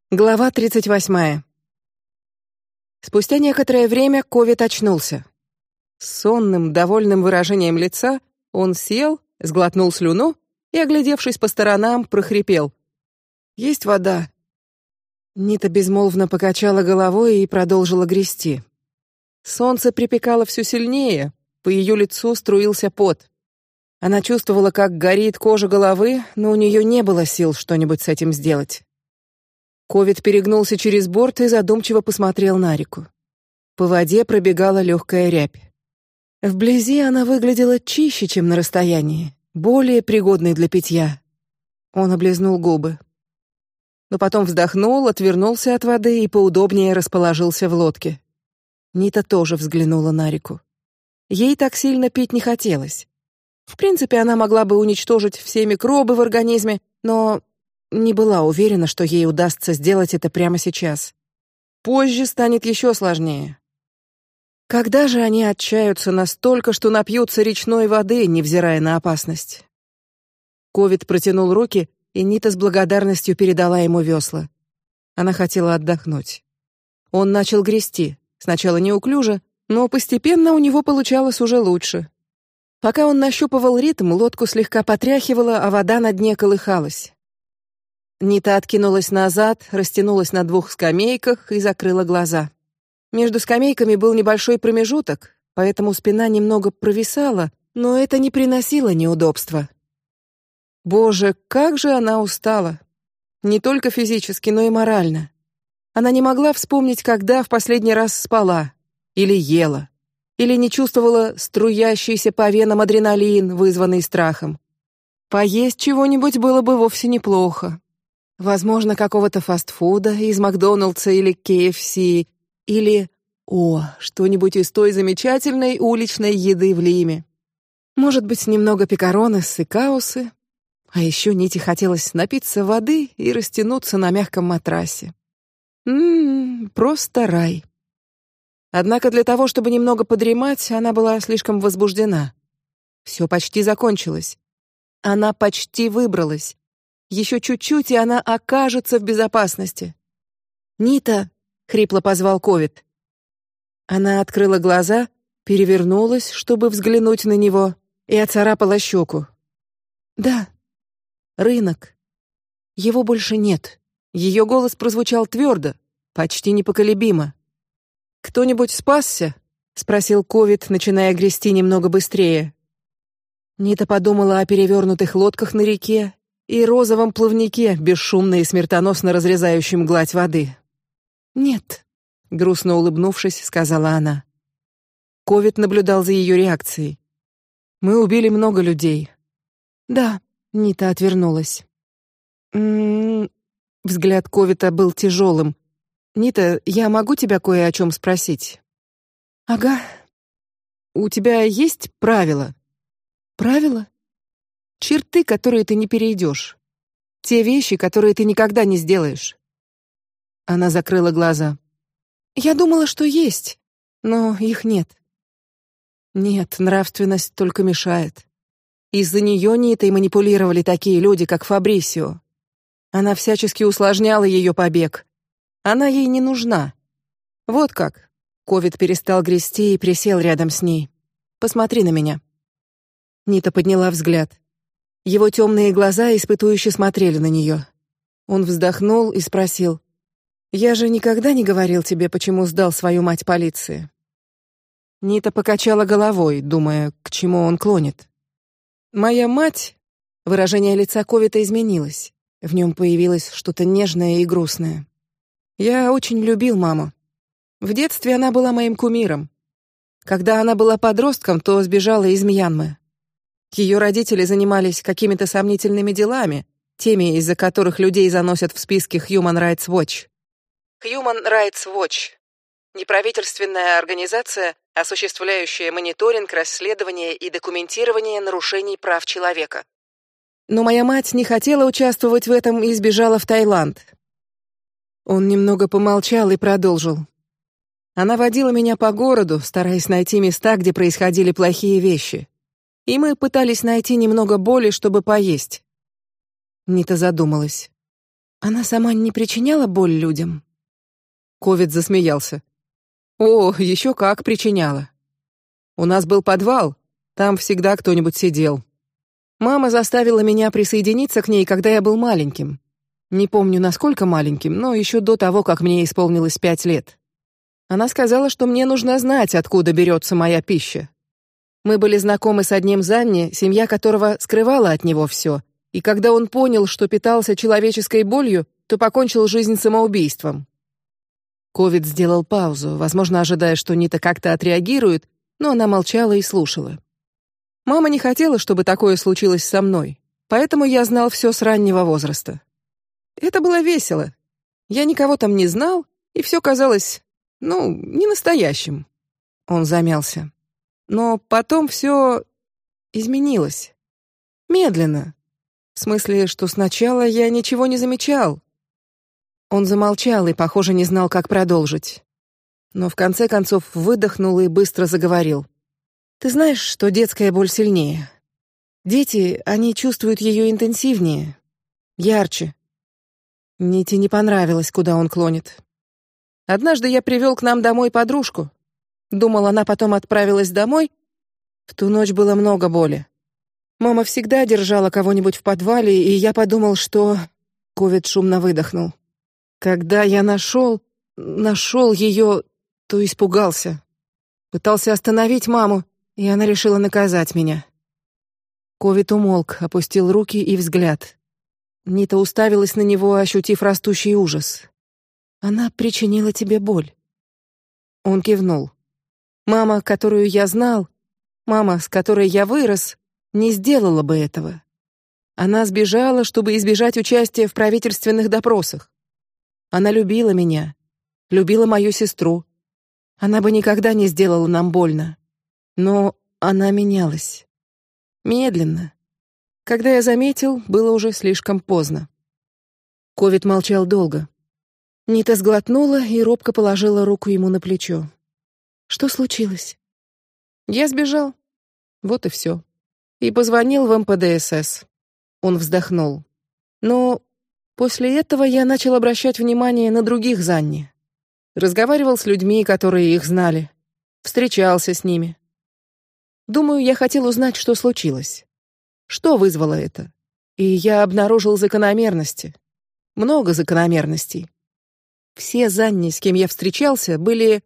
Глава 38. Спустя некоторое время Ковид очнулся. С сонным, довольным выражением лица он сел, сглотнул слюну и, оглядевшись по сторонам, прохрипел: «Есть вода?» Нита безмолвно покачала головой и продолжила грести. Солнце припекало все сильнее, по ее лицу струился пот. Она чувствовала, как горит кожа головы, но у нее не было сил что-нибудь с этим сделать. Ковид перегнулся через борт и задумчиво посмотрел на реку. По воде пробегала легкая рябь. Вблизи она выглядела чище, чем на расстоянии, более пригодной для питья. Он облизнул губы, но потом вздохнул, отвернулся от воды и поудобнее расположился в лодке. Нита тоже взглянула на реку. Ей так сильно пить не хотелось. В принципе, она могла бы уничтожить все микробы в организме, но не была уверена, что ей удастся сделать это прямо сейчас. Позже станет еще сложнее. Когда же они отчаются настолько, что напьются речной воды, невзирая на опасность? Ковид протянул руки, и Нита с благодарностью передала ему весла. Она хотела отдохнуть. Он начал грести, сначала неуклюже, но постепенно у него получалось уже лучше. Пока он нащупывал ритм, лодку слегка потряхивало, а вода на дне колыхалась. Нита откинулась назад, растянулась на двух скамейках и закрыла глаза. Между скамейками был небольшой промежуток, поэтому спина немного провисала, но это не приносило неудобства. Боже, как же она устала! Не только физически, но и морально. Она не могла вспомнить, когда в последний раз спала, или ела, или не чувствовала струящийся по венам адреналин, вызванный страхом. Поесть чего-нибудь было бы вовсе неплохо. Возможно, какого-то фастфуда из Макдоналдса или KFC, или что-нибудь из той замечательной уличной еды в Лиме. Может быть, немного пекаронес и каусы. А еще Ните хотелось напиться воды и растянуться на мягком матрасе. Просто рай. Однако для того, чтобы немного подремать, она была слишком возбуждена. Все почти закончилось. Она почти выбралась. Еще чуть-чуть, и она окажется в безопасности. «Нита!» — хрипло позвал Ковид. Она открыла глаза, перевернулась, чтобы взглянуть на него, и оцарапала щеку. «Да. Рынок. Его больше нет». Ее голос прозвучал твердо, почти непоколебимо. «Кто-нибудь спасся?» — спросил Ковид, начиная грести немного быстрее. Нита подумала о перевернутых лодках на реке и розовом плавнике, бесшумно и смертоносно разрезающем гладь воды. «Нет», — грустно улыбнувшись, сказала она. Ковид наблюдал за ее реакцией. «Мы убили много людей». «Да», — Нита отвернулась. Взгляд Ковида был тяжелым. «Нита, я могу тебя кое о чем спросить?» «Ага». «У тебя есть правила?» «Правила?» «Черты, которые ты не перейдешь. Те вещи, которые ты никогда не сделаешь». Она закрыла глаза. «Я думала, что есть, но их нет». «Нет, нравственность только мешает. Из-за нее Нитой манипулировали такие люди, как Фабрисио. Она всячески усложняла ее побег. Она ей не нужна. Вот как». Ковид перестал грести и присел рядом с ней. «Посмотри на меня». Нита подняла взгляд. Его темные глаза испытующе смотрели на нее. Он вздохнул и спросил: «Я же никогда не говорил тебе, почему сдал свою мать полиции». Нита покачала головой, думая, к чему он клонит. «Моя мать...» Выражение лица Ковида изменилось. В нем появилось что-то нежное и грустное. «Я очень любил маму. В детстве она была моим кумиром. Когда она была подростком, то сбежала из Мьянмы. Ее родители занимались какими-то сомнительными делами, теми, из-за которых людей заносят в списки Human Rights Watch. Human Rights Watch — неправительственная организация, осуществляющая мониторинг, расследование и документирование нарушений прав человека. Но моя мать не хотела участвовать в этом и сбежала в Таиланд». Он немного помолчал и продолжил. «Она водила меня по городу, стараясь найти места, где происходили плохие вещи. И мы пытались найти немного боли, чтобы поесть». Нита задумалась. Она сама не причиняла боль людям? Ковид засмеялся. О, еще как причиняла. У нас был подвал, там всегда кто-нибудь сидел. Мама заставила меня присоединиться к ней, когда я был маленьким. Не помню, насколько маленьким, но еще до того, как мне исполнилось 5 лет. Она сказала, что мне нужно знать, откуда берется моя пища. Мы были знакомы с одним Занни, семья которого скрывала от него все, и когда он понял, что питался человеческой болью, то покончил жизнь самоубийством. Ковид сделал паузу, возможно, ожидая, что Нита как-то отреагирует, но она молчала и слушала. Мама не хотела, чтобы такое случилось со мной, поэтому я знал все с раннего возраста. Это было весело. Я никого там не знал, и все казалось, не настоящим. Он замялся. Но потом все изменилось. Медленно. В смысле, что сначала я ничего не замечал. Он замолчал и, похоже, не знал, как продолжить. Но в конце концов выдохнул и быстро заговорил. Ты знаешь, что детская боль сильнее. Дети, они чувствуют ее интенсивнее, ярче. Ните не понравилось, куда он клонит. Однажды я привел к нам домой подружку. Думал, она потом отправилась домой. В ту ночь было много боли. Мама всегда держала кого-нибудь в подвале, и я подумал, что... Ковид шумно выдохнул. Когда я нашел ее, то испугался. Пытался остановить маму, и она решила наказать меня. Ковид умолк, опустил руки и взгляд. Нита уставилась на него, ощутив растущий ужас. Она причинила тебе боль. Он кивнул. Мама, которую я знал, мама, с которой я вырос, не сделала бы этого. Она сбежала, чтобы избежать участия в правительственных допросах. Она любила меня, любила мою сестру. Она бы никогда не сделала нам больно. Но она менялась. Медленно. Когда я заметил, было уже слишком поздно. Ковид молчал долго. Нита сглотнула и робко положила руку ему на плечо. Что случилось? Я сбежал. Вот и все. И позвонил в МПД-СС. Он вздохнул. Но после этого я начал обращать внимание на других Занни. Разговаривал с людьми, которые их знали. Встречался с ними. Думаю, я хотел узнать, что случилось. Что вызвало это? И я обнаружил закономерности. Много закономерностей. Все Занни, с кем я встречался, были...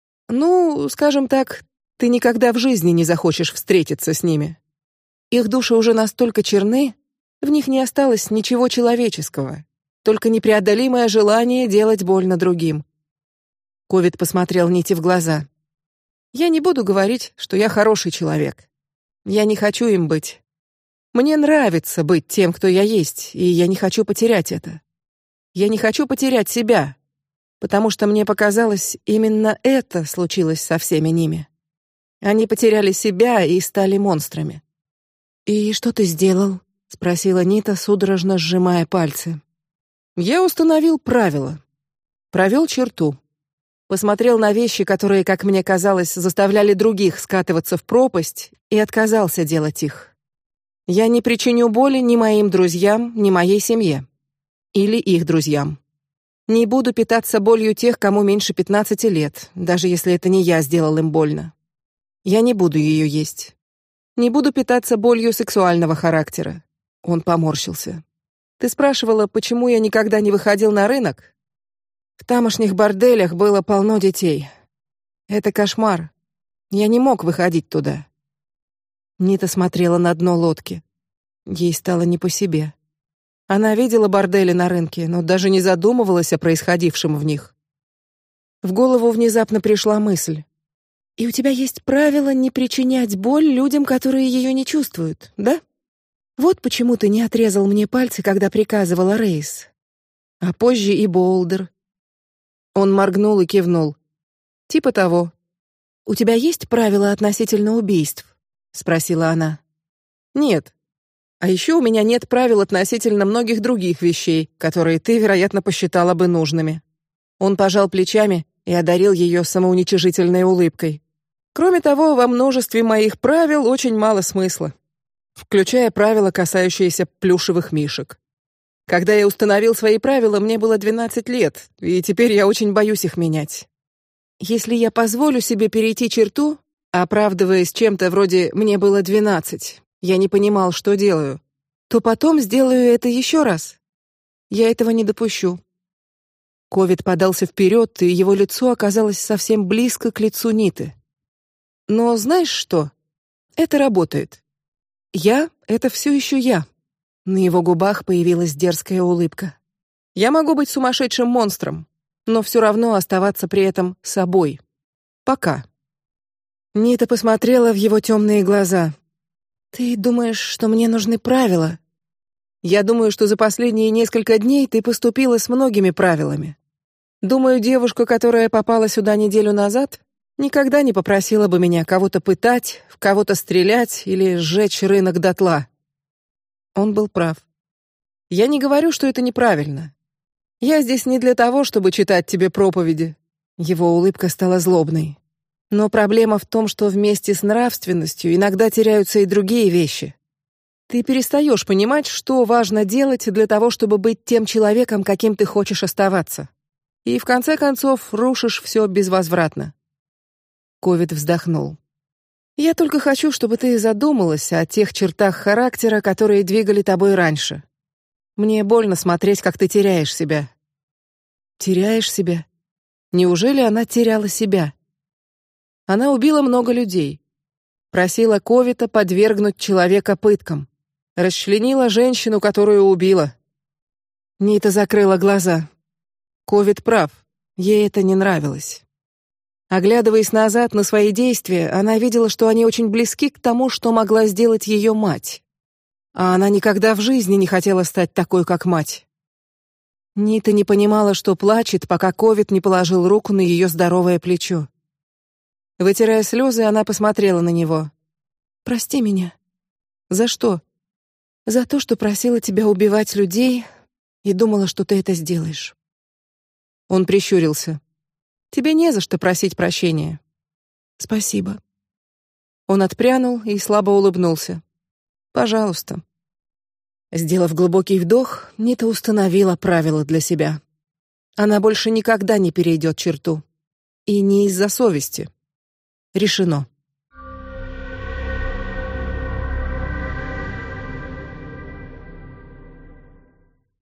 скажем так, ты никогда в жизни не захочешь встретиться с ними. Их души уже настолько черны, в них не осталось ничего человеческого, только непреодолимое желание делать больно другим. Ковид посмотрел Нити в глаза. Я не буду говорить, что я хороший человек. Я не хочу им быть. Мне нравится быть тем, кто я есть, и я не хочу потерять это. Я не хочу потерять себя, потому что мне показалось, именно это случилось со всеми ними. Они потеряли себя и стали монстрами. И что ты сделал? Спросила Нита, судорожно сжимая пальцы. Я установил правила, провел черту. Посмотрел на вещи, которые, как мне казалось, заставляли других скатываться в пропасть, и отказался делать их. Я не причиню боли ни моим друзьям, ни моей семье. Или их друзьям. Не буду питаться болью тех, кому меньше 15 лет, даже если это не я сделал им больно. Я не буду ее есть. Не буду питаться болью сексуального характера. Он поморщился. Ты спрашивала, почему я никогда не выходил на рынок? В тамошних борделях было полно детей. Это кошмар. Я не мог выходить туда. Нита смотрела на дно лодки. Ей стало не по себе. Она видела бордели на рынке, но даже не задумывалась о происходившем в них. В голову внезапно пришла мысль. И у тебя есть правило не причинять боль людям, которые ее не чувствуют, да? Вот почему ты не отрезал мне пальцы, когда приказывала Рейс. А позже и Болдер. Он моргнул и кивнул. Типа того. У тебя есть правила относительно убийств? Спросила она. Нет. А еще у меня нет правил относительно многих других вещей, которые ты, вероятно, посчитала бы нужными. Он пожал плечами и одарил ее самоуничижительной улыбкой. Кроме того, во множестве моих правил очень мало смысла, включая правила, касающиеся плюшевых мишек. Когда я установил свои правила, мне было 12 лет, и теперь я очень боюсь их менять. Если я позволю себе перейти черту, оправдываясь чем-то вроде «мне было 12, я не понимал, что делаю», то потом сделаю это еще раз. Я этого не допущу. Ковид подался вперед, и его лицо оказалось совсем близко к лицу Ниты. Но знаешь что? Это работает. Я — это все еще я. На его губах появилась дерзкая улыбка. Я могу быть сумасшедшим монстром, но все равно оставаться при этом собой. Пока. Нита посмотрела в его темные глаза. Ты думаешь, что мне нужны правила? Я думаю, что за последние несколько дней ты поступила с многими правилами. Думаю, девушка, которая попала сюда неделю назад, никогда не попросила бы меня кого-то пытать, в кого-то стрелять или сжечь рынок дотла. Он был прав. Я не говорю, что это неправильно. Я здесь не для того, чтобы читать тебе проповеди. Его улыбка стала злобной. Но проблема в том, что вместе с нравственностью иногда теряются и другие вещи. Ты перестаешь понимать, что важно делать для того, чтобы быть тем человеком, каким ты хочешь оставаться. И в конце концов рушишь все безвозвратно. Ковид вздохнул. Я только хочу, чтобы ты задумалась о тех чертах характера, которые двигали тобой раньше. Мне больно смотреть, как ты теряешь себя. Теряешь себя? Неужели она теряла себя? Она убила много людей. Просила Ковита подвергнуть человека пыткам. Расчленила женщину, которую убила. Нита закрыла глаза. Ковид прав. Ей это не нравилось. Оглядываясь назад на свои действия, она видела, что они очень близки к тому, что могла сделать ее мать. А она никогда в жизни не хотела стать такой, как мать. Нита не понимала, что плачет, пока Ковид не положил руку на ее здоровое плечо. Вытирая слезы, она посмотрела на него. Прости меня. За что? За то, что просила тебя убивать людей и думала, что ты это сделаешь. Он прищурился. Тебе не за что просить прощения. Спасибо. Он отпрянул и слабо улыбнулся. Пожалуйста. Сделав глубокий вдох, Нита установила правила для себя. Она больше никогда не перейдет черту. И не из-за совести. Решено.